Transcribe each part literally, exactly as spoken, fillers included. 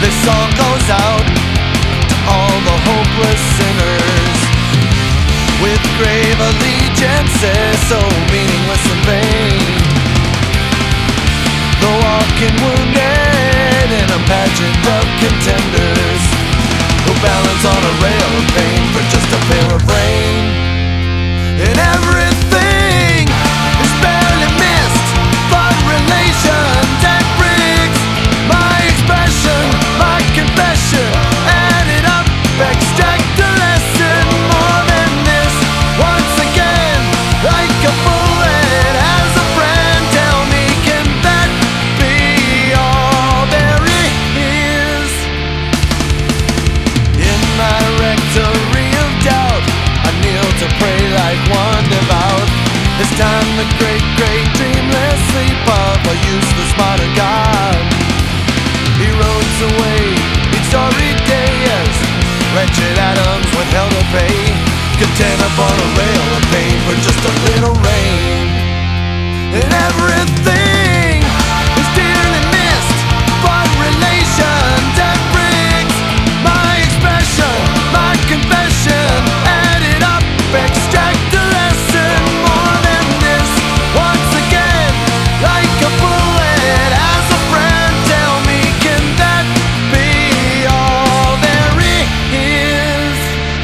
This song goes out to all the hopeless sinners with grave allegiances so meaningless and vain. The walking wounded in a pageant of contenders who balance on a rail of pain for just a pair of rain. And everything is barely missed, blood relations and bricks. My expression, my confession, added up, extract a lesson more than this. Once again, like a bullet, as a friend, tell me, can that be all there is? In my rectory of doubt, I kneel to pray like one devout. This time the great, great dreamless sleep of a useless modern God. He roams away each sorry day as wretched atoms with hell to pay, content upon a rail of pain for just a little rain. And everything is dearly missed, blood relations and bricks. My expression, my confession, added up, extract a lesson more than this. Once again, like a bullet, as a friend, tell me, can that be all there is?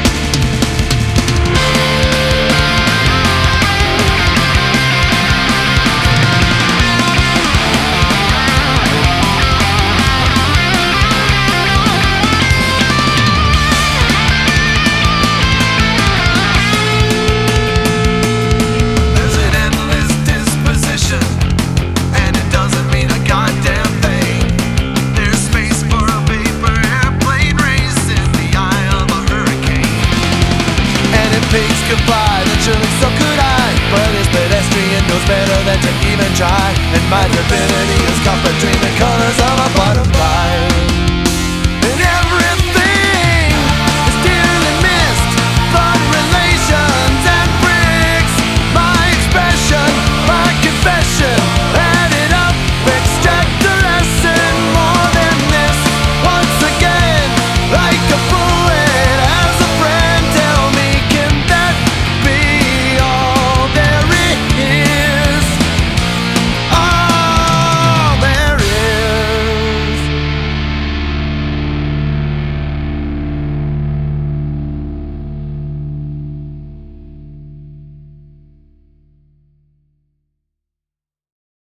There's an endless disposition, and it doesn't mean a goddamn thing. There's space for a paper airplane race in the eye of a hurricane. And if pigs could fly, then surely so could I. But this pedestrian knows better than to even try. And my divinity is caught between the colors of a butterfly.